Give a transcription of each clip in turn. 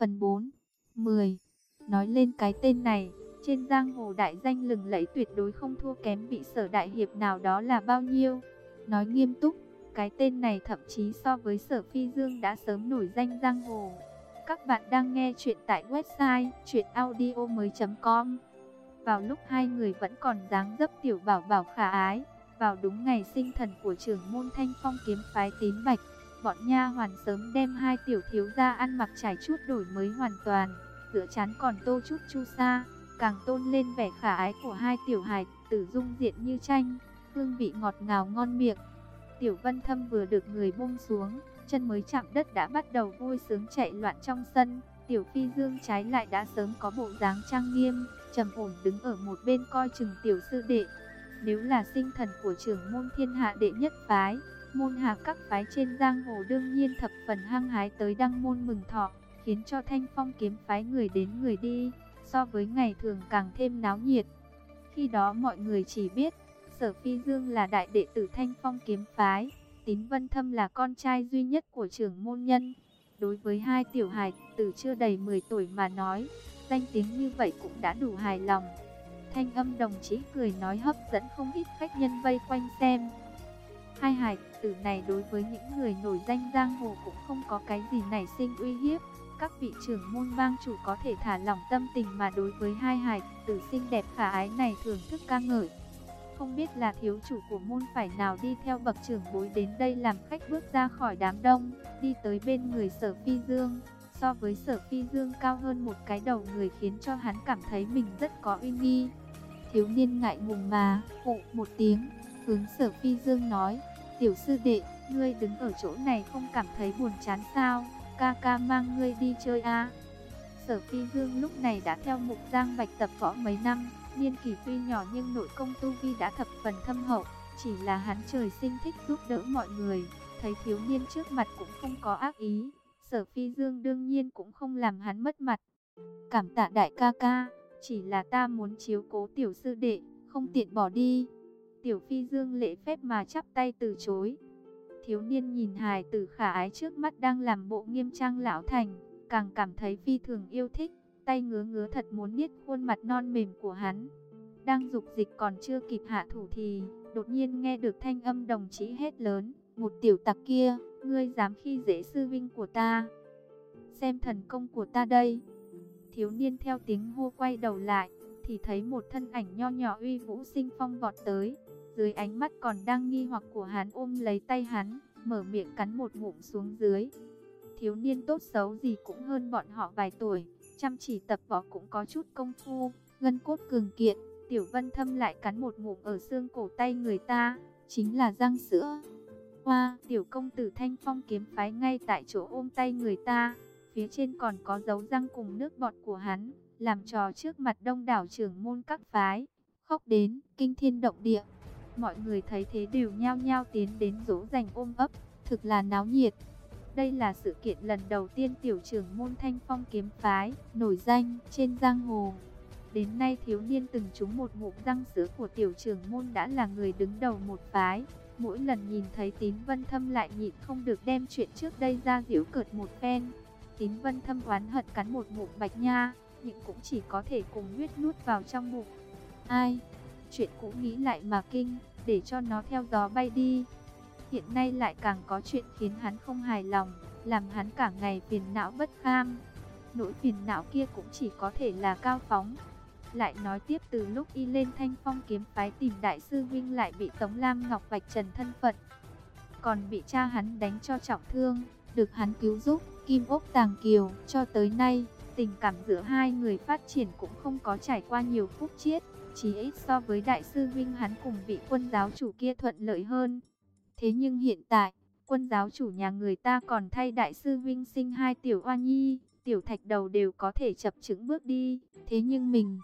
Phần 4. 10. Nói lên cái tên này, trên giang hồ đại danh lừng lẫy tuyệt đối không thua kém vị Sở đại hiệp nào đó là bao nhiêu. Nói nghiêm túc, cái tên này thậm chí so với Sở Phi Dương đã sớm nổi danh giang hồ. Các bạn đang nghe chuyện tại website chuyenaudio.com. Vào lúc hai người vẫn còn dáng dấp tiểu bảo bảo khả ái, vào đúng ngày sinh thần của trưởng môn Thanh Phong kiếm phái Tín Bạch, bọn nha hoàn sớm đem hai tiểu thiếu gia ăn mặc trải chuốt đổi mới hoàn toàn, giữa trán còn tô chút chu sa, càng tôn lên vẻ khả ái của hai tiểu hài tử dung diện như tranh, hương vị ngọt ngào ngon miệng. Tiểu Vân Thâm vừa được người buông xuống, chân mới chạm đất đã bắt đầu vui sướng chạy loạn trong sân. Tiểu Phi Dương trái lại đã sớm có bộ dáng trang nghiêm, trầm ổn đứng ở một bên coi chừng tiểu sư đệ. Nếu là sinh thần của trưởng môn thiên hạ đệ nhất phái, môn hạ các phái trên giang hồ đương nhiên thập phần hăng hái tới đăng môn mừng thọ, khiến cho Thanh Phong kiếm phái người đến người đi, so với ngày thường càng thêm náo nhiệt. Khi đó mọi người chỉ biết, Sở Phi Dương là đại đệ tử Thanh Phong kiếm phái, Tín Vân Thâm là con trai duy nhất của trưởng môn nhân. Đối với hai tiểu hài tử chưa đầy 10 tuổi mà nói, danh tiếng như vậy cũng đã đủ hài lòng. Thanh âm đồng chí cười nói hấp dẫn không ít khách nhân vây quanh xem. Hai hài tử này đối với những người nổi danh giang hồ cũng không có cái gì nảy sinh uy hiếp. Các vị trưởng môn bang chủ có thể thả lỏng tâm tình mà đối với hai hài tử xinh đẹp khả ái này thưởng thức ca ngợi. Không biết là thiếu chủ của môn phải nào đi theo bậc trưởng bối đến đây làm khách bước ra khỏi đám đông, đi tới bên người Sở Phi Dương. So với Sở Phi Dương cao hơn một cái đầu người khiến cho hắn cảm thấy mình rất có uy nghi. Thiếu niên ngại ngùng mà hụ một tiếng, hướng Sở Phi Dương nói: "Tiểu sư đệ, ngươi đứng ở chỗ này không cảm thấy buồn chán sao? Ca ca mang ngươi đi chơi à?" Sở Phi Dương lúc này đã theo Mục Giang Bạch tập võ mấy năm, niên kỷ tuy nhỏ nhưng nội công tu vi đã thập phần thâm hậu, chỉ là hắn trời sinh thích giúp đỡ mọi người, thấy thiếu niên trước mặt cũng không có ác ý, Sở Phi Dương đương nhiên cũng không làm hắn mất mặt. "Cảm tạ đại ca ca, chỉ là ta muốn chiếu cố tiểu sư đệ, không tiện bỏ đi." Tiểu Phi Dương lễ phép mà chắp tay từ chối. Thiếu niên nhìn hài tử khả ái trước mắt đang làm bộ nghiêm trang lão thành, càng cảm thấy phi thường yêu thích, tay ngứa ngứa thật muốn niết khuôn mặt non mềm của hắn. Đang dục dịch còn chưa kịp hạ thủ thì đột nhiên nghe được thanh âm đồng chí hét lớn: "Một tiểu tặc kia, ngươi dám khi dễ sư vinh của ta? Xem thần công của ta đây!" Thiếu niên theo tiếng hô quay đầu lại, thì thấy một thân ảnh nho nhỏ uy vũ sinh phong vọt tới. Dưới ánh mắt còn đang nghi hoặc của hắn ôm lấy tay hắn, mở miệng cắn một ngụm xuống dưới. Thiếu niên tốt xấu gì cũng hơn bọn họ vài tuổi, chăm chỉ tập võ cũng có chút công phu, gân cốt cường kiện. Tiểu Vân Thâm lại cắn một ngụm ở xương cổ tay người ta, chính là răng sữa. Hoa, tiểu công tử Thanh Phong kiếm phái ngay tại chỗ ôm tay người ta, phía trên còn có dấu răng cùng nước bọt của hắn, làm trò trước mặt đông đảo trưởng môn các phái, khóc đến kinh thiên động địa. Mọi người thấy thế đều nhao nhao tiến đến dỗ dành ôm ấp, thực là náo nhiệt. Đây là sự kiện lần đầu tiên tiểu trưởng môn Thanh Phong kiếm phái nổi danh trên giang hồ. Đến nay thiếu niên từng trúng một ngụm răng sữa của tiểu trưởng môn đã là người đứng đầu một phái. Mỗi lần nhìn thấy Tín Vân Thâm lại nhịn không được đem chuyện trước đây ra giễu cợt một phen. Tín Vân Thâm oán hận cắn một ngụm bạch nha, nhưng cũng chỉ có thể cùng huyết nuốt vào trong bụng. Ai, chuyện cũ nghĩ lại mà kinh, để cho nó theo gió bay đi. Hiện nay lại càng có chuyện khiến hắn không hài lòng, làm hắn cả ngày phiền não bất kham. Nỗi phiền não kia cũng chỉ có thể là Cao Phóng. Lại nói tiếp, từ lúc y lên Thanh Phong kiếm phái tìm đại sư Vinh lại bị Tống Lam Ngọc vạch trần thân phận, còn bị cha hắn đánh cho trọng thương, được hắn cứu giúp, Kim Ốc Tàng Kiều, cho tới nay, tình cảm giữa hai người phát triển cũng không có trải qua nhiều phút chiết, chỉ ít so với đại sư Vinh hắn cùng vị quân giáo chủ kia thuận lợi hơn. Thế nhưng hiện tại, quân giáo chủ nhà người ta còn thay đại sư Vinh sinh hai tiểu oa nhi, tiểu thạch đầu đều có thể chập chững bước đi, thế nhưng mình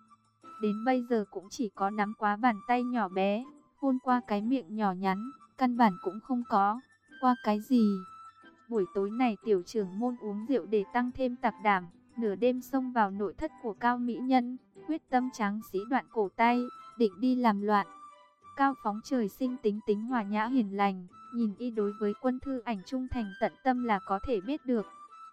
đến bây giờ cũng chỉ có nắm quá bàn tay nhỏ bé, hôn qua cái miệng nhỏ nhắn, căn bản cũng không có qua cái gì. Buổi tối này tiểu trưởng môn uống rượu để tăng thêm tạc đảm, nửa đêm xông vào nội thất của Cao mỹ nhân, quyết tâm tráng sĩ đoạn cổ tay, định đi làm loạn. Cao Phóng trời sinh tính tính hòa nhã hiền lành, nhìn y đối với quân thư ảnh trung thành tận tâm là có thể biết được.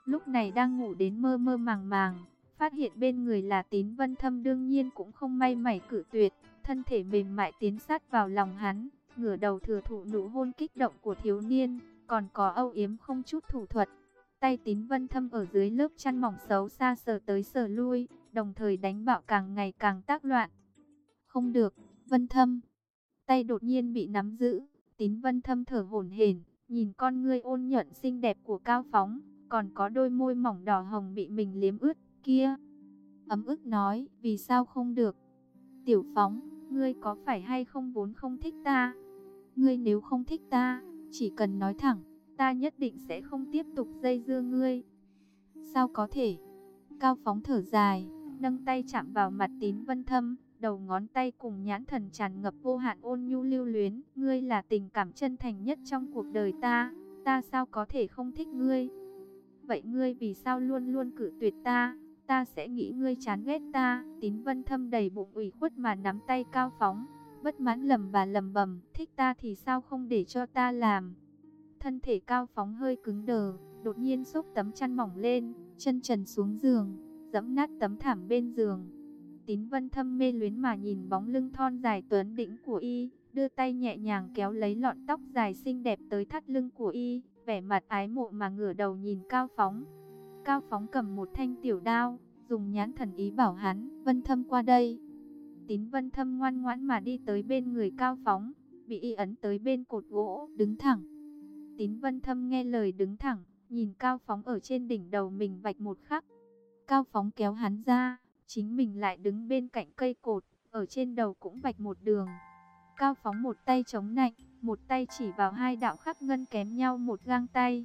lúc này đang ngủ đến mơ mơ màng màng, phát hiện bên người là Tín Vân Thâm, đương nhiên cũng không may mảy cự tuyệt, thân thể mềm mại tiến sát vào lòng hắn, ngửa đầu thừa thụ nụ hôn kích động của thiếu niên, còn có âu yếm không chút thủ thuật. Tay Tín Vân Thâm ở dưới lớp chăn mỏng xấu xa sờ tới sờ lui, đồng thời đánh bạo càng ngày càng tác loạn. Không được, Vân Thâm. Tay đột nhiên bị nắm giữ, Tín Vân Thâm thở hổn hển, nhìn con ngươi ôn nhuận xinh đẹp của Cao Phóng, còn có đôi môi mỏng đỏ hồng bị mình liếm ướt kia. Ấm ức nói, vì sao không được? Tiểu Phóng, ngươi có phải hay không vốn không thích ta? Ngươi nếu không thích ta, chỉ cần nói thẳng, ta nhất định sẽ không tiếp tục dây dưa ngươi. Sao có thể? Cao Phóng thở dài, nâng tay chạm vào mặt Tín Vân Thâm, đầu ngón tay cùng nhãn thần tràn ngập vô hạn ôn nhu lưu luyến. Ngươi là tình cảm chân thành nhất trong cuộc đời ta sao có thể không thích ngươi? Vậy ngươi vì sao luôn luôn cự tuyệt ta? Ta sẽ nghĩ ngươi chán ghét ta. Tín Vân Thâm đầy bụng ủy khuất mà nắm tay Cao Phóng, bất mãn lầm bầm, thích ta thì sao không để cho ta làm? Thân thể Cao Phóng hơi cứng đờ, đột nhiên xốc tấm chăn mỏng lên, chân trần xuống giường, giẫm nát tấm thảm bên giường. Tín Vân Thâm mê luyến mà nhìn bóng lưng thon dài tuấn đĩnh của y, đưa tay nhẹ nhàng kéo lấy lọn tóc dài xinh đẹp tới thắt lưng của y, vẻ mặt ái mộ mà ngửa đầu nhìn Cao Phóng. Cao Phóng cầm một thanh tiểu đao, dùng nhãn thần ý bảo hắn, Vân Thâm qua đây. Tín Vân Thâm ngoan ngoãn mà đi tới bên người Cao Phóng, bị y ấn tới bên cột gỗ, đứng thẳng. Tín Vân Thâm nghe lời đứng thẳng, nhìn Cao Phóng ở trên đỉnh đầu mình vạch một khắc. Cao Phóng kéo hắn ra, chính mình lại đứng bên cạnh cây cột, ở trên đầu cũng vạch một đường. Cao Phóng một tay chống nạnh, một tay chỉ vào hai đạo khắc ngân kém nhau một gang tay.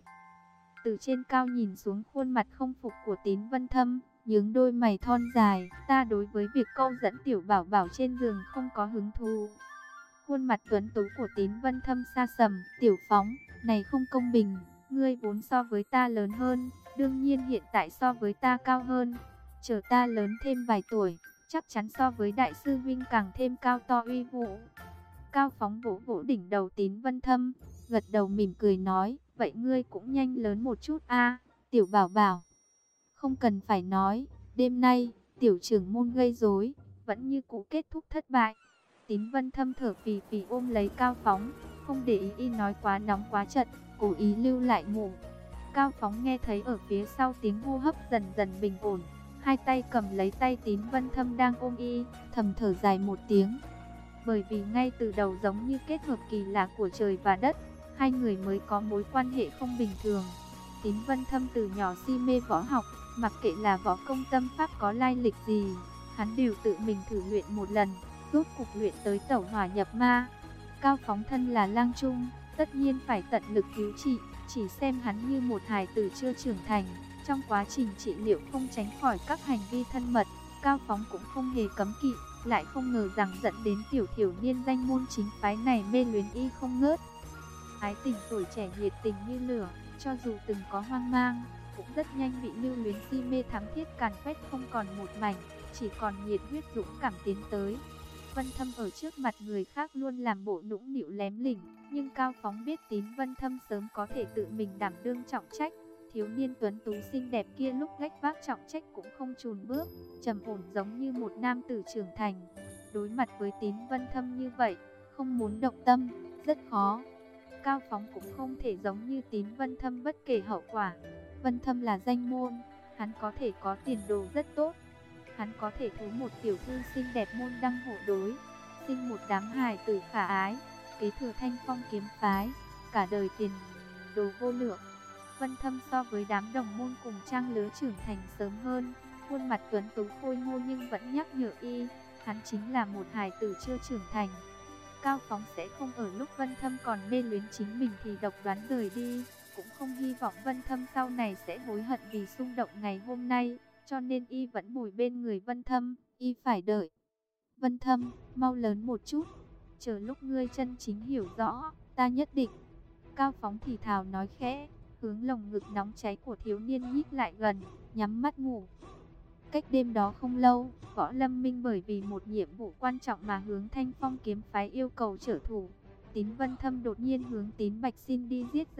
Từ trên cao nhìn xuống khuôn mặt không phục của Tín Vân Thâm, nhướng đôi mày thon dài, ta đối với việc câu dẫn tiểu bảo bảo trên giường không có hứng thú. Khuôn mặt tuấn tú của Tín Vân Thâm sa sầm, tiểu Phóng, này không công bình, ngươi vốn so với ta lớn hơn, đương nhiên hiện tại so với ta cao hơn. Chờ ta lớn thêm vài tuổi, chắc chắn so với đại sư huynh càng thêm cao to uy vũ. Cao Phóng vỗ vỗ đỉnh đầu Tín Vân Thâm, gật đầu mỉm cười nói, vậy ngươi cũng nhanh lớn một chút a, tiểu bảo bảo. Không cần phải nói, đêm nay, tiểu trưởng môn gây rối, vẫn như cũ kết thúc thất bại. Tín Vân Thâm thở phì phì ôm lấy Cao Phóng, không để ý y nói quá nóng quá chật, cố ý lưu lại ngủ. Cao Phóng nghe thấy ở phía sau tiếng hô hấp dần dần bình ổn, hai tay cầm lấy tay Tín Vân Thâm đang ôm y, thầm thở dài một tiếng. Bởi vì ngay từ đầu giống như kết hợp kỳ lạ của trời và đất, hai người mới có mối quan hệ không bình thường. Tín Vân Thâm từ nhỏ si mê võ học, mặc kệ là võ công tâm pháp có lai lịch gì, hắn đều tự mình thử luyện một lần, rốt cục luyện tới tẩu hỏa nhập ma. Cao Phóng thân là lang trung, tất nhiên phải tận lực cứu trị, chỉ xem hắn như một hài tử chưa trưởng thành. Trong quá trình trị liệu không tránh khỏi các hành vi thân mật, Cao Phóng cũng không hề cấm kỵ, lại không ngờ rằng dẫn đến tiểu thiểu niên danh môn chính phái này mê luyến y không ngớt. Ái tình tuổi trẻ nhiệt tình như lửa, cho dù từng có hoang mang, cũng rất nhanh bị lưu luyến si mê thắm thiết càn quét không còn một mảnh, chỉ còn nhiệt huyết dũng cảm tiến tới. Vân Thâm ở trước mặt người khác luôn làm bộ nũng nịu lém lỉnh, nhưng Cao Phóng biết Tín Vân Thâm sớm có thể tự mình đảm đương trọng trách. Thiếu niên tuấn tú xinh đẹp kia lúc gánh vác trọng trách cũng không chùn bước, trầm ổn giống như một nam tử trưởng thành. Đối mặt với Tín Vân Thâm như vậy, không muốn động tâm, rất khó. Cao Phóng cũng không thể giống như Tín Vân Thâm bất kể hậu quả. Vân Thâm là danh môn, hắn có thể có tiền đồ rất tốt. Hắn có thể thú một tiểu thư xinh đẹp môn đăng hộ đối, sinh một đám hài tử khả ái, kế thừa Thanh Phong kiếm phái, cả đời tiền đồ vô lượng. Vân Thâm so với đám đồng môn cùng trang lứa trưởng thành sớm hơn, khuôn mặt tuấn tú khôi ngô nhưng vẫn nhắc nhở y, hắn chính là một hài tử chưa trưởng thành. Cao Phóng sẽ không ở lúc Vân Thâm còn mê luyến chính mình thì độc đoán rời đi, cũng không hy vọng Vân Thâm sau này sẽ hối hận vì xung động ngày hôm nay, cho nên y vẫn bồi bên người Vân Thâm, y phải đợi. Vân Thâm, mau lớn một chút, chờ lúc ngươi chân chính hiểu rõ, ta nhất định. Cao Phóng thì thào nói khẽ, hướng lồng ngực nóng cháy của thiếu niên nhích lại gần, nhắm mắt ngủ. Cách đêm đó không lâu, Võ Lâm Minh bởi vì một nhiệm vụ quan trọng mà hướng Thanh Phong kiếm phái yêu cầu trợ thủ. Tín Vân Thâm đột nhiên hướng Tín Bạch xin đi giết giặc,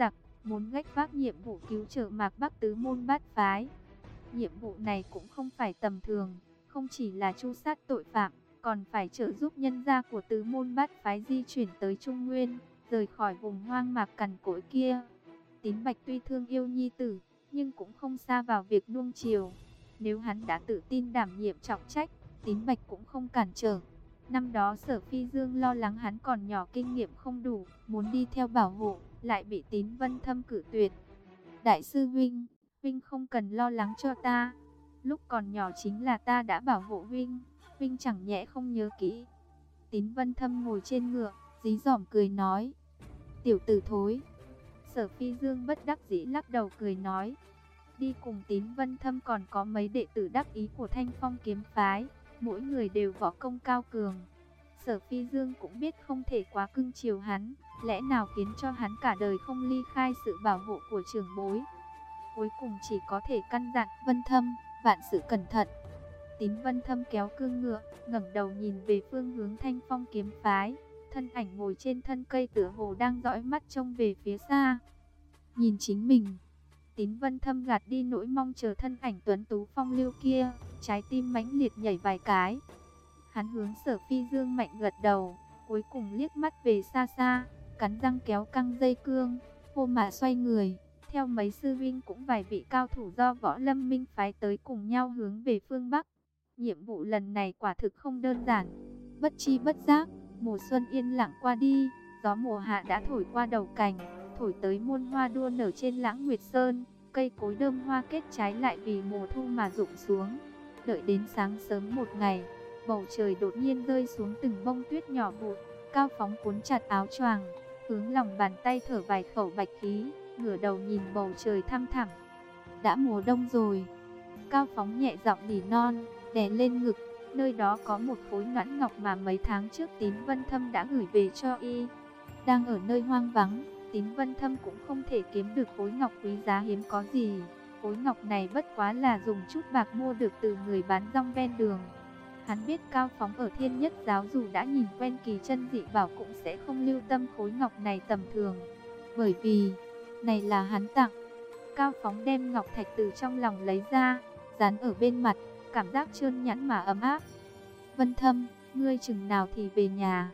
muốn gánh vác nhiệm vụ cứu trợ Mạc Bắc tứ môn bát phái. Nhiệm vụ này cũng không phải tầm thường, không chỉ là tru sát tội phạm, còn phải trợ giúp nhân gia của tứ môn bát phái di chuyển tới Trung Nguyên, rời khỏi vùng hoang mạc cằn cỗi kia. Tín Bạch tuy thương yêu nhi tử, nhưng cũng không xa vào việc nuông chiều. Nếu hắn đã tự tin đảm nhiệm trọng trách, Tín Bạch cũng không cản trở. Năm đó Sở Phi Dương lo lắng hắn còn nhỏ kinh nghiệm không đủ, muốn đi theo bảo hộ, lại bị Tín Vân Thâm cự tuyệt. Đại sư Vinh, Vinh không cần lo lắng cho ta. Lúc còn nhỏ chính là ta đã bảo hộ Vinh, Vinh chẳng nhẽ không nhớ kỹ. Tín Vân Thâm ngồi trên ngựa, dí dỏm cười nói. Tiểu tử thối. Sở Phi Dương bất đắc dĩ lắc đầu cười nói. Đi cùng Tín Vân Thâm còn có mấy đệ tử đắc ý của Thanh Phong kiếm phái, mỗi người đều võ công cao cường. Sở Phi Dương cũng biết không thể quá cưng chiều hắn, lẽ nào khiến cho hắn cả đời không ly khai sự bảo hộ của trưởng bối. Cuối cùng chỉ có thể căn dặn Vân Thâm, vạn sự cẩn thận. Tín Vân Thâm kéo cương ngựa, ngẩng đầu nhìn về phương hướng Thanh Phong kiếm phái, thân ảnh ngồi trên thân cây tựa hồ đang dõi mắt trông về phía xa. Nhìn chính mình, Tín Vân Thâm gạt đi nỗi mong chờ thân ảnh tuấn tú phong lưu kia, trái tim mãnh liệt nhảy vài cái. Hắn hướng Sở Phi Dương mạnh gật đầu, cuối cùng liếc mắt về xa xa, cắn răng kéo căng dây cương, hô mà xoay người, theo mấy sư huynh cũng vài vị cao thủ do Võ Lâm Minh phái tới cùng nhau hướng về phương Bắc. Nhiệm vụ lần này quả thực không đơn giản. Bất chi bất giác, mùa xuân yên lặng qua đi, gió mùa hạ đã thổi qua đầu cành, thổi tới muôn hoa đua nở trên Lãng Nguyệt Sơn, cây cối đơm hoa kết trái lại vì mùa thu mà rụng xuống. Đợi đến sáng sớm một ngày, bầu trời đột nhiên rơi xuống từng bông tuyết nhỏ vụn. Cao Phóng cuốn chặt áo choàng, hướng lòng bàn tay thở vài khẩu bạch khí, ngửa đầu nhìn bầu trời thăm thẳm. Đã mùa đông rồi. Cao Phóng nhẹ giọng nỉ non, đè lên ngực, nơi đó có một khối noãn ngọc mà mấy tháng trước Tín Vân Thâm đã gửi về cho y. Đang ở nơi hoang vắng, Tín Vân Thâm cũng không thể kiếm được khối ngọc quý giá hiếm có gì. Khối ngọc này bất quá là dùng chút bạc mua được từ người bán rong ven đường. Hắn biết Cao Phóng ở Thiên Nhất Giáo dù đã nhìn quen kỳ chân dị bảo cũng sẽ không lưu tâm khối ngọc này tầm thường. Bởi vì, này là hắn tặng. Cao Phóng đem ngọc thạch từ trong lòng lấy ra, dán ở bên mặt, cảm giác trơn nhẵn mà ấm áp. Vân Thâm, ngươi chừng nào thì về nhà?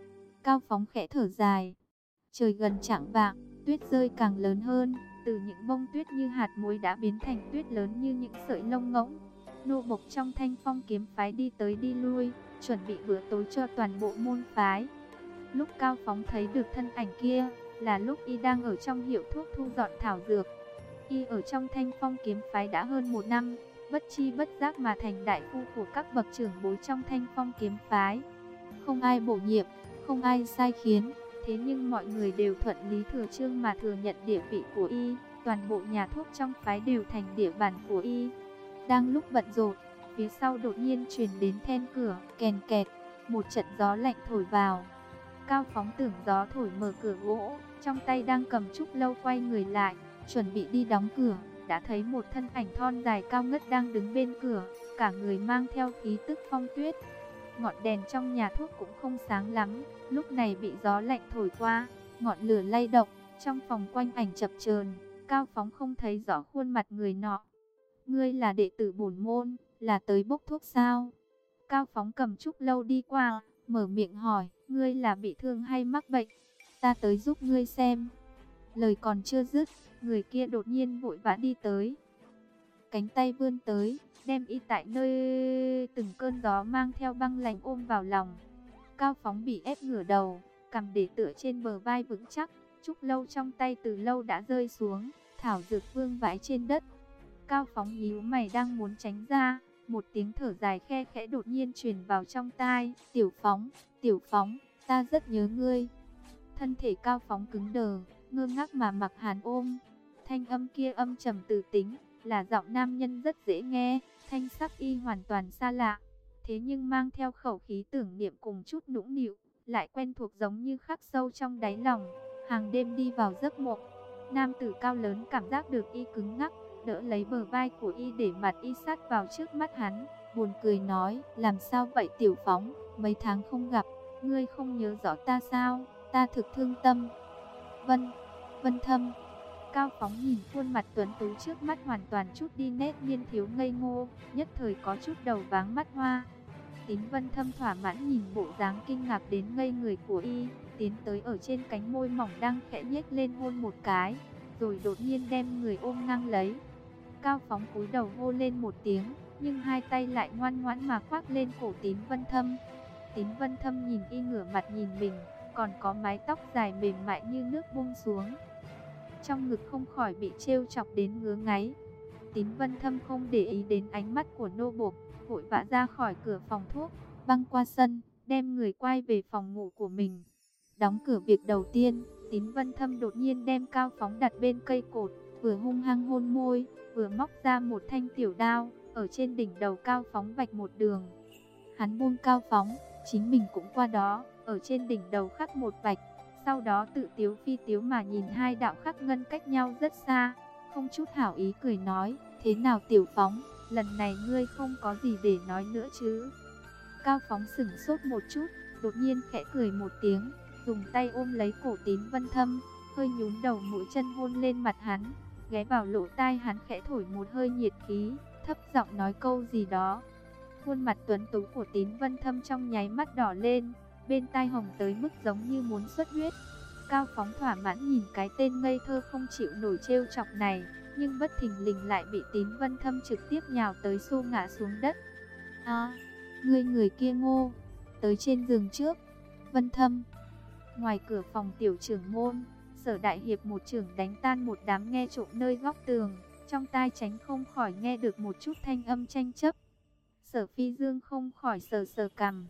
Cao Phóng khẽ thở dài. Trời gần chạng vạng, tuyết rơi càng lớn hơn, từ những bông tuyết như hạt muối đã biến thành tuyết lớn như những sợi lông ngỗng. Nô bộc trong Thanh Phong kiếm phái đi tới đi lui, chuẩn bị bữa tối cho toàn bộ môn phái. Lúc Cao Phóng thấy được thân ảnh kia, là lúc y đang ở trong hiệu thuốc thu dọn thảo dược. Y ở trong Thanh Phong kiếm phái đã hơn 1 năm, bất chi bất giác mà thành đại phu của các bậc trưởng bối trong Thanh Phong kiếm phái. Không ai bổ nhiệm, không ai sai khiến, thế nhưng mọi người đều thuận lý thừa chương mà thừa nhận địa vị của y. Toàn bộ nhà thuốc trong phái đều thành địa bàn của y. Đang lúc bận rộn, phía sau đột nhiên truyền đến then cửa, kèn kẹt, một trận gió lạnh thổi vào. Cao Phóng tưởng gió thổi mở cửa gỗ, trong tay đang cầm trúc lâu quay người lại, chuẩn bị đi đóng cửa, đã thấy một thân ảnh thon dài cao ngất đang đứng bên cửa, cả người mang theo khí tức phong tuyết. Ngọn đèn trong nhà thuốc cũng không sáng lắm, lúc này bị gió lạnh thổi qua, ngọn lửa lay động, trong phòng quanh ảnh chập chờn. Cao Phóng không thấy rõ khuôn mặt người nọ. Ngươi là đệ tử bổn môn, là tới bốc thuốc sao? Cao Phóng cầm trúc lâu đi qua, mở miệng hỏi, ngươi là bị thương hay mắc bệnh? Ta tới giúp ngươi xem. Lời còn chưa dứt, người kia đột nhiên vội vã đi tới. Cánh tay vươn tới, đem y tại nơi từng cơn gió mang theo băng lạnh ôm vào lòng. Cao Phóng bị ép ngửa đầu, cằm để tựa trên bờ vai vững chắc, trúc lâu trong tay từ lâu đã rơi xuống, thảo dược vương vãi trên đất. Cao Phóng nhíu mày đang muốn tránh ra, một tiếng thở dài khe khẽ đột nhiên truyền vào trong tai. Tiểu Phóng, ta rất nhớ ngươi. Thân thể Cao Phóng cứng đờ, ngơ ngác mà mặc hàn ôm. Thanh âm kia âm trầm từ tính, là giọng nam nhân rất dễ nghe, thanh sắc y hoàn toàn xa lạ. Thế nhưng mang theo khẩu khí tưởng niệm cùng chút nũng nịu, lại quen thuộc giống như khắc sâu trong đáy lòng. Hàng đêm đi vào giấc mộng, nam tử cao lớn cảm giác được y cứng ngắc, đỡ lấy bờ vai của y để mặt y sát vào trước mắt hắn, buồn cười nói, làm sao vậy Tiểu Phóng, mấy tháng không gặp, ngươi không nhớ rõ ta sao, ta thực thương tâm. Vân Thâm, Cao Phóng nhìn khuôn mặt tuấn tú trước mắt hoàn toàn chút đi nét niên thiếu ngây ngô, nhất thời có chút đầu váng mắt hoa. Tín Vân Thâm thỏa mãn nhìn bộ dáng kinh ngạc đến ngây người của y, tiến tới ở trên cánh môi mỏng đang khẽ nhếch lên hôn một cái, rồi đột nhiên đem người ôm ngang lấy. Cao Phóng cúi đầu hô lên một tiếng, nhưng hai tay lại ngoan ngoãn mà khoác lên cổ Tín Vân Thâm. Tín Vân Thâm nhìn y ngửa mặt nhìn mình, còn có mái tóc dài mềm mại như nước buông xuống. Trong ngực không khỏi bị trêu chọc đến ngứa ngáy. Tín Vân Thâm không để ý đến ánh mắt của nô bộc, vội vã ra khỏi cửa phòng thuốc, băng qua sân, đem người quay về phòng ngủ của mình. Đóng cửa việc đầu tiên, Tín Vân Thâm đột nhiên đem Cao Phóng đặt bên cây cột, vừa hung hăng hôn môi, vừa móc ra một thanh tiểu đao, ở trên đỉnh đầu Cao Phóng vạch một đường. Hắn buông Cao Phóng, chính mình cũng qua đó, ở trên đỉnh đầu khắc một vạch, sau đó tự tiếu phi tiếu mà nhìn hai đạo khắc ngân cách nhau rất xa, không chút hảo ý cười nói, thế nào Tiểu Phóng, lần này ngươi không có gì để nói nữa chứ? Cao Phóng sửng sốt một chút, đột nhiên khẽ cười một tiếng, dùng tay ôm lấy cổ Tín Vân Thâm, hơi nhún đầu mũi chân hôn lên mặt hắn, ghé vào lỗ tai hắn khẽ thổi một hơi nhiệt khí, thấp giọng nói câu gì đó. Khuôn mặt tuấn tú của Tín Vân Thâm trong nháy mắt đỏ lên, bên tai hồng tới mức giống như muốn xuất huyết. Cao Phóng thỏa mãn nhìn cái tên ngây thơ không chịu nổi trêu chọc này, nhưng bất thình lình lại bị Tín Vân Thâm trực tiếp nhào tới xô ngã xuống đất. À, ngươi người kia ngô, tới trên giường trước. Vân Thâm. Ngoài cửa phòng tiểu trưởng môn, Sở Đại Hiệp một chưởng đánh tan một đám nghe trộm nơi góc tường, trong tai tránh không khỏi nghe được một chút thanh âm tranh chấp. Sở Phi Dương không khỏi sờ sờ cằm.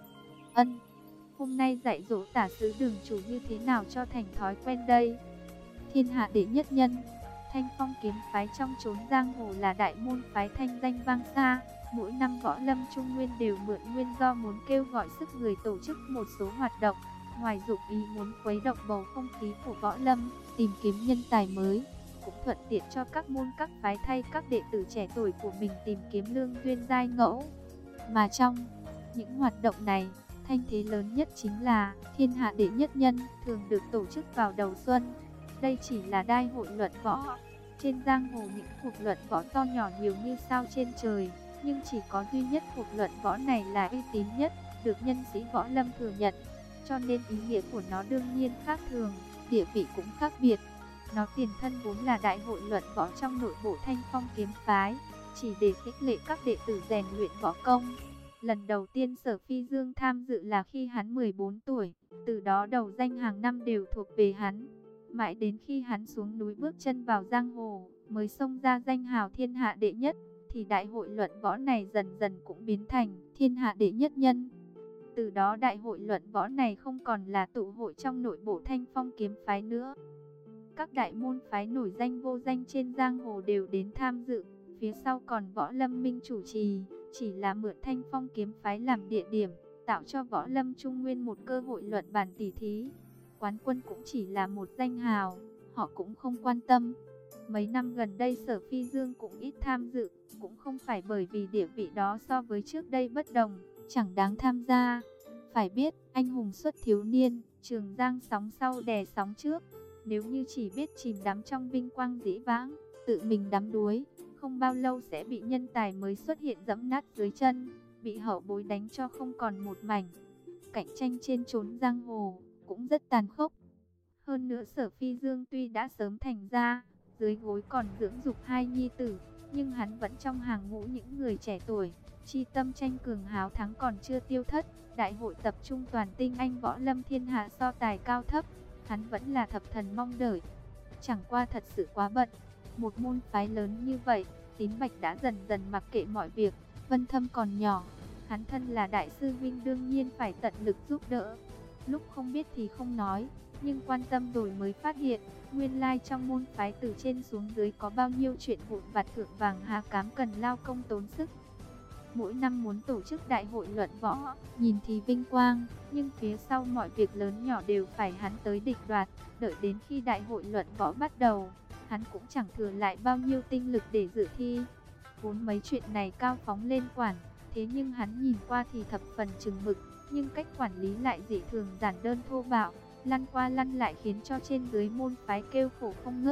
Ân, hôm nay dạy dỗ tả sứ đường chủ như thế nào cho thành thói quen đây? Thiên hạ đệ nhất nhân, Thanh Phong kiếm phái trong chốn giang hồ là đại môn phái thanh danh vang xa. Mỗi năm Võ Lâm Trung Nguyên đều mượn nguyên do muốn kêu gọi sức người tổ chức một số hoạt động. Ngoài dụng ý muốn khuấy động bầu không khí của Võ Lâm, tìm kiếm nhân tài mới, cũng thuận tiện cho các môn các phái thay các đệ tử trẻ tuổi của mình tìm kiếm lương duyên giai ngẫu. Mà trong những hoạt động này, thanh thế lớn nhất chính là thiên hạ đệ nhất nhân, thường được tổ chức vào đầu xuân. Đây chỉ là đại hội luận võ. Trên giang hồ những cuộc luận võ to nhỏ nhiều như sao trên trời, nhưng chỉ có duy nhất cuộc luận võ này là uy tín nhất, được nhân sĩ Võ Lâm thừa nhận. Cho nên ý nghĩa của nó đương nhiên khác thường, địa vị cũng khác biệt. Nó tiền thân vốn là đại hội luận võ trong nội bộ Thanh Phong kiếm phái, chỉ để khích lệ các đệ tử rèn luyện võ công. Lần đầu tiên Sở Phi Dương tham dự là khi hắn 14 tuổi, từ đó đầu danh hàng năm đều thuộc về hắn. Mãi đến khi hắn xuống núi bước chân vào giang hồ, mới xông ra danh hào thiên hạ đệ nhất, thì đại hội luận võ này dần dần cũng biến thành thiên hạ đệ nhất nhân. Từ đó đại hội luận võ này không còn là tụ hội trong nội bộ Thanh Phong kiếm phái nữa. Các đại môn phái nổi danh vô danh trên giang hồ đều đến tham dự, phía sau còn Võ Lâm Minh chủ trì, chỉ là mượn Thanh Phong kiếm phái làm địa điểm, tạo cho Võ Lâm Trung Nguyên một cơ hội luận bàn tỉ thí. Quán quân cũng chỉ là một danh hào, họ cũng không quan tâm. Mấy năm gần đây Sở Phi Dương cũng ít tham dự, cũng không phải bởi vì địa vị đó so với trước đây bất đồng, chẳng đáng tham gia. Phải biết, anh hùng xuất thiếu niên, Trường Giang sóng sau đè sóng trước. Nếu như chỉ biết chìm đắm trong vinh quang dĩ vãng, tự mình đắm đuối, không bao lâu sẽ bị nhân tài mới xuất hiện giẫm nát dưới chân, bị hậu bối đánh cho không còn một mảnh. Cạnh tranh trên chốn giang hồ cũng rất tàn khốc. Hơn nữa Sở Phi Dương tuy đã sớm thành ra, dưới gối còn dưỡng dục hai nhi tử, nhưng hắn vẫn trong hàng ngũ những người trẻ tuổi, chi tâm tranh cường háo thắng còn chưa tiêu thất. Đại hội tập trung toàn tinh anh Võ Lâm thiên hạ so tài cao thấp, hắn vẫn là thập thần mong đợi. Chẳng qua thật sự quá bận, một môn phái lớn như vậy, Tín Bạch đã dần dần mặc kệ mọi việc. Vân Thâm còn nhỏ, hắn thân là đại sư huynh đương nhiên phải tận lực giúp đỡ. Lúc không biết thì không nói, nhưng quan tâm rồi mới phát hiện, nguyên lai trong môn phái từ trên xuống dưới có bao nhiêu chuyện vụn vặt thượng vàng hạ cám cần lao công tốn sức. Mỗi năm muốn tổ chức đại hội luận võ, nhìn thì vinh quang, nhưng phía sau mọi việc lớn nhỏ đều phải hắn tới định đoạt. Đợi đến khi đại hội luận võ bắt đầu, hắn cũng chẳng thừa lại bao nhiêu tinh lực để dự thi. Vốn mấy chuyện này Cao Phóng lên quản, thế nhưng hắn nhìn qua thì thập phần chừng mực, nhưng cách quản lý lại dị thường giản đơn thô bạo, lăn qua lăn lại khiến cho trên dưới môn phái kêu khổ không ngớt.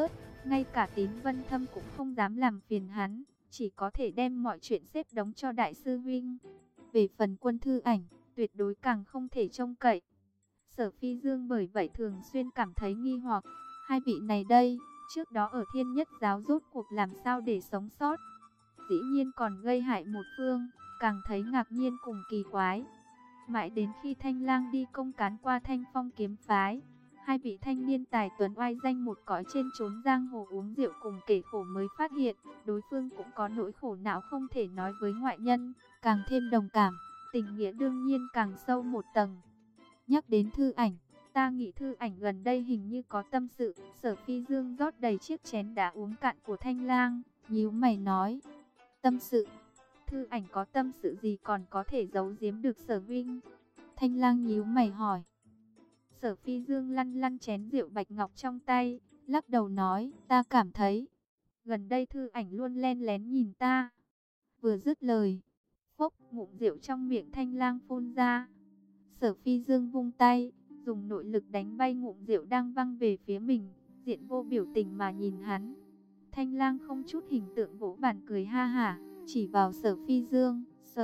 Ngay cả Tín Vân Thâm cũng không dám làm phiền hắn, chỉ có thể đem mọi chuyện xếp đống cho đại sư huynh. Về phần Quân Thư Ảnh, tuyệt đối càng không thể trông cậy. Sở Phi Dương bởi vậy thường xuyên cảm thấy nghi hoặc, hai vị này đây, trước đó ở Thiên Nhất Giáo rốt cuộc làm sao để sống sót. Dĩ nhiên còn gây hại một phương, càng thấy ngạc nhiên cùng kỳ quái. Mãi đến khi Thanh Lang đi công cán qua Thanh Phong kiếm phái, hai vị thanh niên tài tuấn oai danh một cõi trên chốn giang hồ uống rượu cùng kể khổ mới phát hiện, đối phương cũng có nỗi khổ não không thể nói với ngoại nhân, càng thêm đồng cảm, tình nghĩa đương nhiên càng sâu một tầng. Nhắc đến Thư Ảnh, ta nghĩ Thư Ảnh gần đây hình như có tâm sự. Sở Phi Dương rót đầy chiếc chén đã uống cạn của Thanh Lang, nhíu mày nói, tâm sự? Thư Ảnh có tâm sự gì còn có thể giấu giếm được Sở huynh? Thanh Lang nhíu mày hỏi. Sở Phi Dương lăn lăn chén rượu bạch ngọc trong tay, lắc đầu nói, ta cảm thấy gần đây Thư Ảnh luôn len lén nhìn ta. Vừa dứt lời, phốc, ngụm rượu trong miệng Thanh Lang phun ra. Sở Phi Dương vung tay, dùng nội lực đánh bay ngụm rượu đang văng về phía mình, diện vô biểu tình mà nhìn hắn. Thanh Lang không chút hình tượng vỗ bàn cười ha hả, chỉ vào Sở Phi Dương,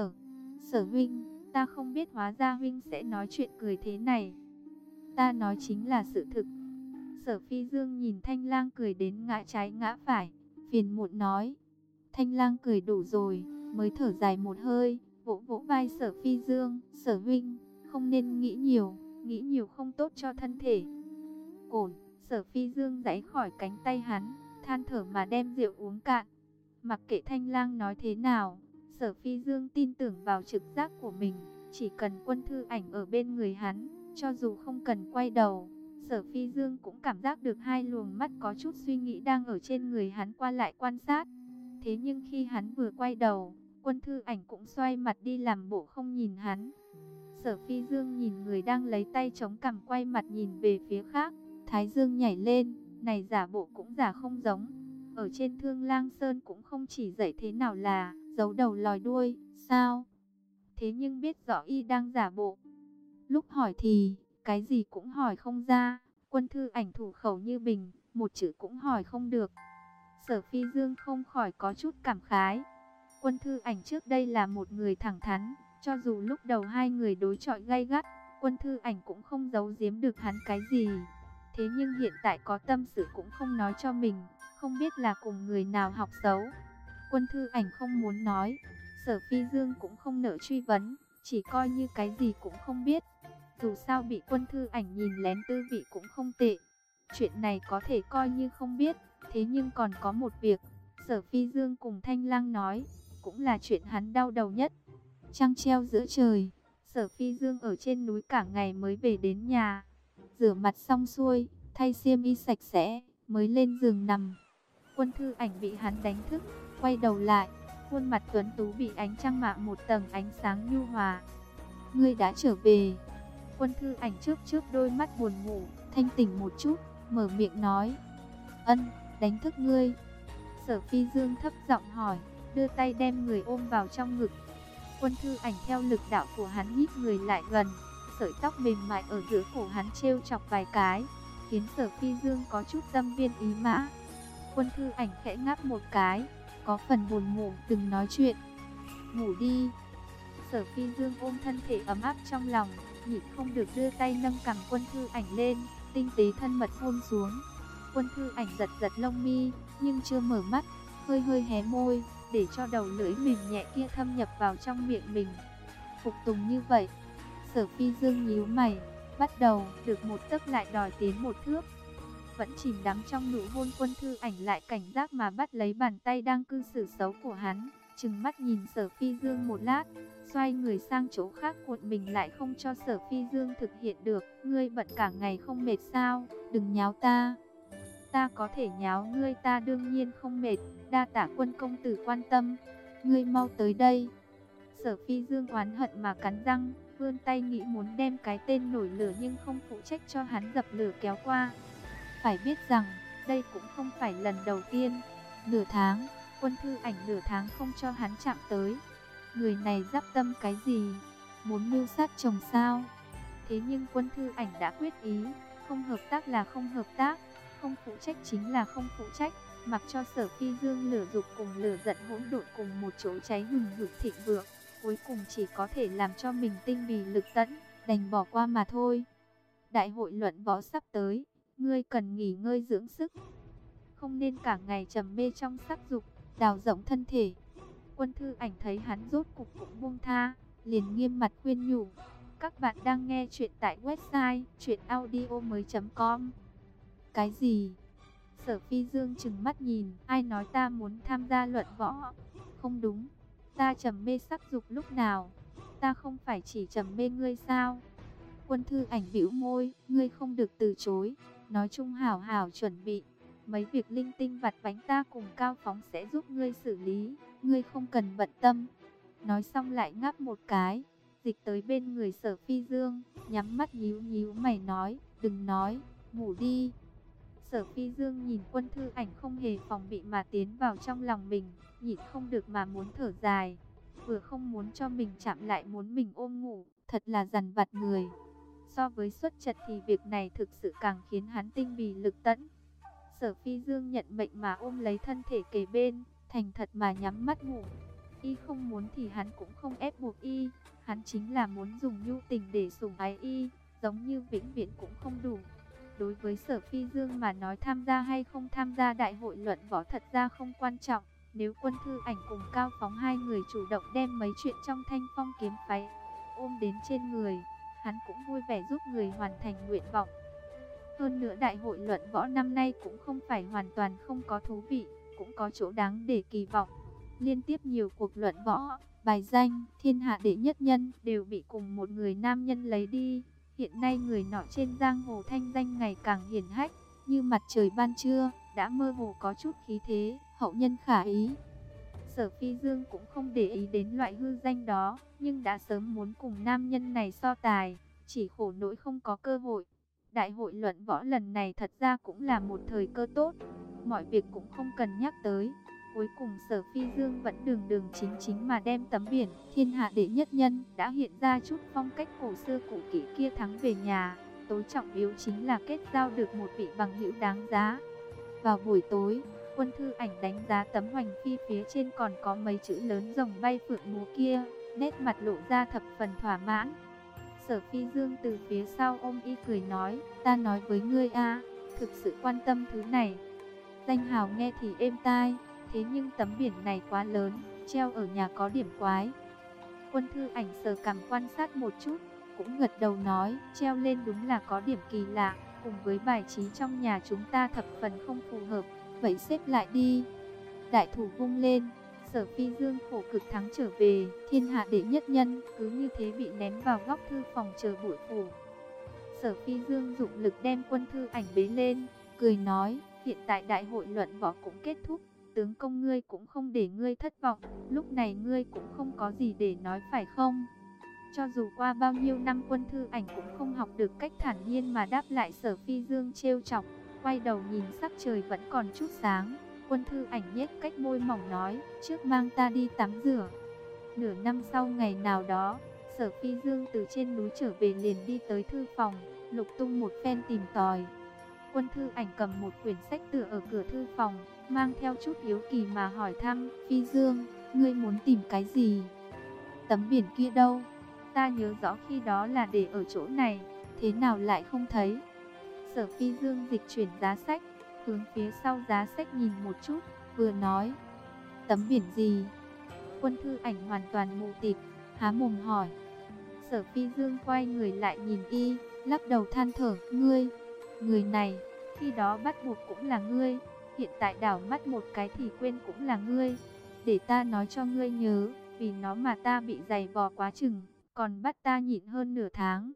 Sở huynh, ta không biết hóa ra huynh sẽ nói chuyện cười thế này. Ta nói chính là sự thực. Sở Phi Dương nhìn Thanh Lang cười đến ngã trái ngã phải, phiền muộn nói. Thanh Lang cười đủ rồi, mới thở dài một hơi, vỗ vỗ vai Sở Phi Dương, Sở huynh, không nên nghĩ nhiều không tốt cho thân thể. Cổn, Sở Phi Dương giãy khỏi cánh tay hắn, than thở mà đem rượu uống cạn. Mặc kệ Thanh Lang nói thế nào, Sở Phi Dương tin tưởng vào trực giác của mình, chỉ cần Quân Thư Ảnh ở bên người hắn, cho dù không cần quay đầu, Sở Phi Dương cũng cảm giác được hai luồng mắt có chút suy nghĩ đang ở trên người hắn qua lại quan sát. Thế nhưng khi hắn vừa quay đầu, Quân Thư Ảnh cũng xoay mặt đi làm bộ không nhìn hắn. Sở Phi Dương nhìn người đang lấy tay chống cằm quay mặt nhìn về phía khác, thái dương nhảy lên, này giả bộ cũng giả không giống. Ở trên Thương Lang Sơn cũng không chỉ dạy thế nào là giấu đầu lòi đuôi, sao? Thế nhưng biết rõ y đang giả bộ. Lúc hỏi thì, cái gì cũng hỏi không ra, Quân Thư Ảnh thủ khẩu như bình, một chữ cũng hỏi không được. Sở Phi Dương không khỏi có chút cảm khái. Quân Thư Ảnh trước đây là một người thẳng thắn, cho dù lúc đầu hai người đối chọi gay gắt, Quân Thư Ảnh cũng không giấu giếm được hắn cái gì. Thế nhưng hiện tại có tâm sự cũng không nói cho mình, không biết là cùng người nào học xấu. Quân Thư Ảnh không muốn nói, Sở Phi Dương cũng không nỡ truy vấn, chỉ coi như cái gì cũng không biết. Dù sao bị Quân Thư Ảnh nhìn lén tư vị cũng không tệ. Chuyện này có thể coi như không biết, thế nhưng còn có một việc, Sở Phi Dương cùng Thanh Lang nói, cũng là chuyện hắn đau đầu nhất. Trăng treo giữa trời, Sở Phi Dương ở trên núi cả ngày mới về đến nhà. Rửa mặt xong xuôi, thay xiêm y sạch sẽ, mới lên giường nằm. Quân Thư Ảnh bị hắn đánh thức, quay đầu lại, khuôn mặt tuấn tú bị ánh trăng mạ một tầng ánh sáng nhu hòa. Ngươi đã trở về. Quân Thư Ảnh chớp đôi mắt buồn ngủ, thanh tỉnh một chút, mở miệng nói. Ân, đánh thức ngươi. Sở Phi Dương thấp giọng hỏi, đưa tay đem người ôm vào trong ngực. Quân Thư Ảnh theo lực đạo của hắn nhích người lại gần, sợi tóc mềm mại ở giữa cổ hắn trêu chọc vài cái, khiến Sở Phi Dương có chút tâm viên ý mã. Quân Thư Ảnh khẽ ngáp một cái, có phần buồn ngủ, đừng nói chuyện. Ngủ đi. Sở Phi Dương ôm thân thể ấm áp trong lòng, nhịn không được đưa tay nâng cằm Quân Thư Ảnh lên, tinh tế thân mật hôn xuống. Quân Thư Ảnh giật giật lông mi, nhưng chưa mở mắt, hơi hé môi, để cho đầu lưỡi mềm nhẹ kia thâm nhập vào trong miệng mình. Phục tùng như vậy, Sở Phi Dương nhíu mày, bắt đầu được một tấc lại đòi tiến một thước. Vẫn chìm đắm trong nụ hôn, Quân Thư Ảnh lại cảnh giác mà bắt lấy bàn tay đang cư xử xấu của hắn, trừng mắt nhìn Sở Phi Dương một lát, xoay người sang chỗ khác cuộn mình lại không cho Sở Phi Dương thực hiện được. Ngươi bận cả ngày không mệt sao? Đừng nháo ta. Ta có thể nháo ngươi, ta đương nhiên không mệt, đa tạ Quân công tử quan tâm. Ngươi mau tới đây. Sở Phi Dương oán hận mà cắn răng, vươn tay nghĩ muốn đem cái tên nổi lửa nhưng không phụ trách cho hắn dập lửa kéo qua. Phải biết rằng, đây cũng không phải lần đầu tiên. Nửa tháng, Quân Thư Ảnh nửa tháng không cho hắn chạm tới. Người này giáp tâm cái gì? Muốn mưu sát chồng sao? Thế nhưng Quân Thư Ảnh đã quyết ý, không hợp tác là không hợp tác. không phụ trách chính là không phụ trách, mặc cho Sở Phi Dương lửa dục cùng lửa giận hỗn độn cùng một chỗ cháy hừng hực thịnh vượng, cuối cùng chỉ có thể làm cho mình tinh bì lực tẫn, đành bỏ qua mà thôi. Đại hội luận võ sắp tới, ngươi cần nghỉ ngơi dưỡng sức, không nên cả ngày trầm mê trong sắc dục, đào rỗng thân thể. Quân Thư Ảnh thấy hắn rốt cục cũng buông tha, liền nghiêm mặt khuyên nhủ. Các bạn đang nghe chuyện tại website chuyenaudio.com. Cái gì? Sở Phi Dương trừng mắt nhìn, ai nói ta muốn tham gia luận võ? Không đúng, ta trầm mê sắc dục lúc nào? Ta không phải chỉ trầm mê ngươi sao? Quân Thư Ảnh bĩu môi, ngươi không được từ chối, nói chung hảo hảo chuẩn bị. Mấy việc linh tinh vặt vãnh ta cùng Cao Phóng sẽ giúp ngươi xử lý, ngươi không cần bận tâm. Nói xong lại ngáp một cái, dịch tới bên người Sở Phi Dương, nhắm mắt nhíu nhíu mày nói, đừng nói, ngủ đi. Sở Phi Dương nhìn Quân Thư Ảnh không hề phòng bị mà tiến vào trong lòng mình, nhịn không được mà muốn thở dài. Vừa không muốn cho mình chạm lại muốn mình ôm ngủ, thật là dằn vặt người. So với xuất trật thì việc này thực sự càng khiến hắn tinh bì lực tẫn. Sở Phi Dương nhận mệnh mà ôm lấy thân thể kề bên, thành thật mà nhắm mắt ngủ. Y không muốn thì hắn cũng không ép buộc y, hắn chính là muốn dùng nhu tình để sủng ái y, giống như vĩnh viễn cũng không đủ. Đối với Sở Phi Dương mà nói tham gia hay không tham gia đại hội luận võ thật ra không quan trọng. Nếu Quân Thư Ảnh cùng Cao Phóng hai người chủ động đem mấy chuyện trong Thanh Phong kiếm phái ôm đến trên người, hắn cũng vui vẻ giúp người hoàn thành nguyện vọng. Hơn nữa đại hội luận võ năm nay cũng không phải hoàn toàn không có thú vị, cũng có chỗ đáng để kỳ vọng. Liên tiếp nhiều cuộc luận võ, bài danh, thiên hạ đệ nhất nhân đều bị cùng một người nam nhân lấy đi. Hiện nay người nọ trên giang hồ thanh danh ngày càng hiển hách, như mặt trời ban trưa, đã mơ hồ có chút khí thế, hậu nhân khả ý. Sở Phi Dương cũng không để ý đến loại hư danh đó, nhưng đã sớm muốn cùng nam nhân này so tài, chỉ khổ nỗi không có cơ hội. Đại hội luận võ lần này thật ra cũng là một thời cơ tốt, mọi việc cũng không cần nhắc tới. Cuối cùng Sở Phi Dương vẫn đường đường chính chính mà đem tấm biển thiên hạ đệ nhất nhân đã hiện ra chút phong cách cổ xưa cũ kỹ kia thắng về nhà. Tối trọng yếu chính là kết giao được một vị bằng hữu đáng giá. Vào buổi tối, Quân Thư Ảnh đánh giá tấm hoành phi phía trên còn có mấy chữ lớn rồng bay phượng múa kia, nét mặt lộ ra thập phần thỏa mãn. Sở Phi Dương từ phía sau ôm y cười nói, ta nói với ngươi a, thực sự quan tâm thứ này. Danh hào nghe thì êm tai, thế nhưng tấm biển này quá lớn, treo ở nhà có điểm quái. Quân Thư Ảnh sờ cằm quan sát một chút, cũng gật đầu nói, treo lên đúng là có điểm kỳ lạ, cùng với bài trí trong nhà chúng ta thập phần không phù hợp, vậy xếp lại đi. Đại thủ vung lên, Sở Phi Dương khổ cực thắng trở về, thiên hạ đệ nhất nhân, cứ như thế bị ném vào góc thư phòng chờ bụi phủ. Sở Phi Dương dụng lực đem Quân Thư Ảnh bế lên, cười nói, hiện tại đại hội luận võ cũng kết thúc, tướng công ngươi cũng không để ngươi thất vọng, lúc này ngươi cũng không có gì để nói phải không? Cho dù qua bao nhiêu năm Quân Thư Ảnh cũng không học được cách thản nhiên mà đáp lại Sở Phi Dương trêu chọc, quay đầu nhìn sắc trời vẫn còn chút sáng. Quân Thư Ảnh nhếch cách môi mỏng nói, trước mang ta đi tắm rửa. Nửa năm sau ngày nào đó, Sở Phi Dương từ trên núi trở về liền đi tới thư phòng, lục tung một phen tìm tòi. Quân Thư Ảnh cầm một quyển sách tựa ở cửa thư phòng, mang theo chút hiếu kỳ mà hỏi thăm, Phi Dương, ngươi muốn tìm cái gì? Tấm biển kia đâu? Ta nhớ rõ khi đó là để ở chỗ này, thế nào lại không thấy? Sở Phi Dương dịch chuyển giá sách, hướng phía sau giá sách nhìn một chút, vừa nói, tấm biển gì? Quân Thư Ảnh hoàn toàn mù tịt, há mồm hỏi. Sở Phi Dương quay người lại nhìn y, lắc đầu than thở, người này, khi đó bắt buộc cũng là ngươi, hiện tại đảo mắt một cái thì quên cũng là ngươi. Để ta nói cho ngươi nhớ, vì nó mà ta bị giày vò quá chừng, còn bắt ta nhịn hơn nửa tháng.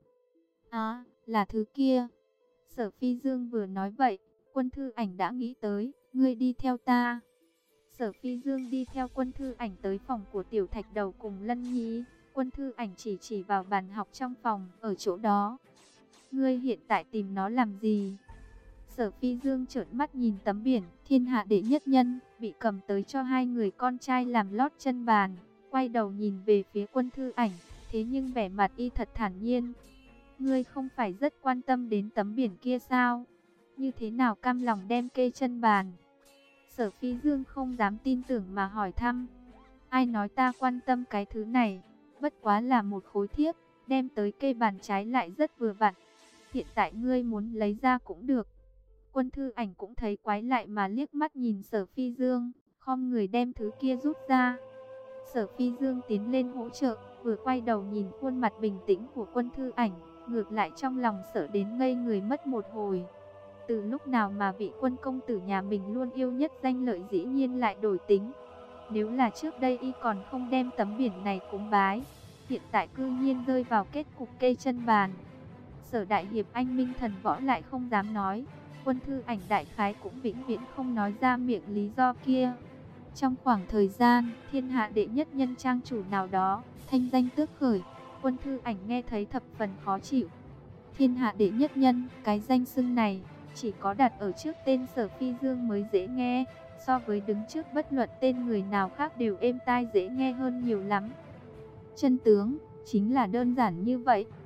À, là thứ kia. Sở Phi Dương vừa nói vậy, Quân Thư Ảnh đã nghĩ tới, ngươi đi theo ta. Sở Phi Dương đi theo Quân Thư Ảnh tới phòng của Tiểu Thạch Đầu cùng Lân Nhi. Quân Thư Ảnh chỉ vào bàn học trong phòng, ở chỗ đó. Ngươi hiện tại tìm nó làm gì? Sở Phi Dương trợn mắt nhìn tấm biển, thiên hạ đệ nhất nhân, bị cầm tới cho hai người con trai làm lót chân bàn. Quay đầu nhìn về phía Quân Thư Ảnh, thế nhưng vẻ mặt y thật thản nhiên. Ngươi không phải rất quan tâm đến tấm biển kia sao? như thế nào cam lòng đem kê chân bàn. Sở Phi Dương không dám tin tưởng mà hỏi thăm. Ai nói ta quan tâm cái thứ này, bất quá là một khối thiếp, đem tới kê bàn trái lại rất vừa vặn. Hiện tại ngươi muốn lấy ra cũng được. Quân Thư Ảnh cũng thấy quái lại mà liếc mắt nhìn Sở Phi Dương, khom người đem thứ kia rút ra. Sở Phi Dương tiến lên hỗ trợ, vừa quay đầu nhìn khuôn mặt bình tĩnh của Quân Thư Ảnh, ngược lại trong lòng sợ đến ngây người mất một hồi. Từ lúc nào mà vị Quân công tử nhà mình luôn yêu nhất danh lợi dĩ nhiên lại đổi tính. Nếu là trước đây y còn không đem tấm biển này cúng bái, hiện tại cư nhiên rơi vào kết cục kê chân bàn. Sở đại hiệp anh minh thần võ lại không dám nói, Quân Thư Ảnh đại khái cũng vĩnh viễn không nói ra miệng lý do kia. Trong khoảng thời gian thiên hạ đệ nhất nhân trang chủ nào đó thanh danh tước khởi, Quân Thư Ảnh nghe thấy thập phần khó chịu. Thiên hạ đệ nhất nhân, cái danh xưng này chỉ có đặt ở trước tên Sở Phi Dương mới dễ nghe, so với đứng trước bất luận tên người nào khác đều êm tai dễ nghe hơn nhiều lắm. Chân tướng chính là đơn giản như vậy.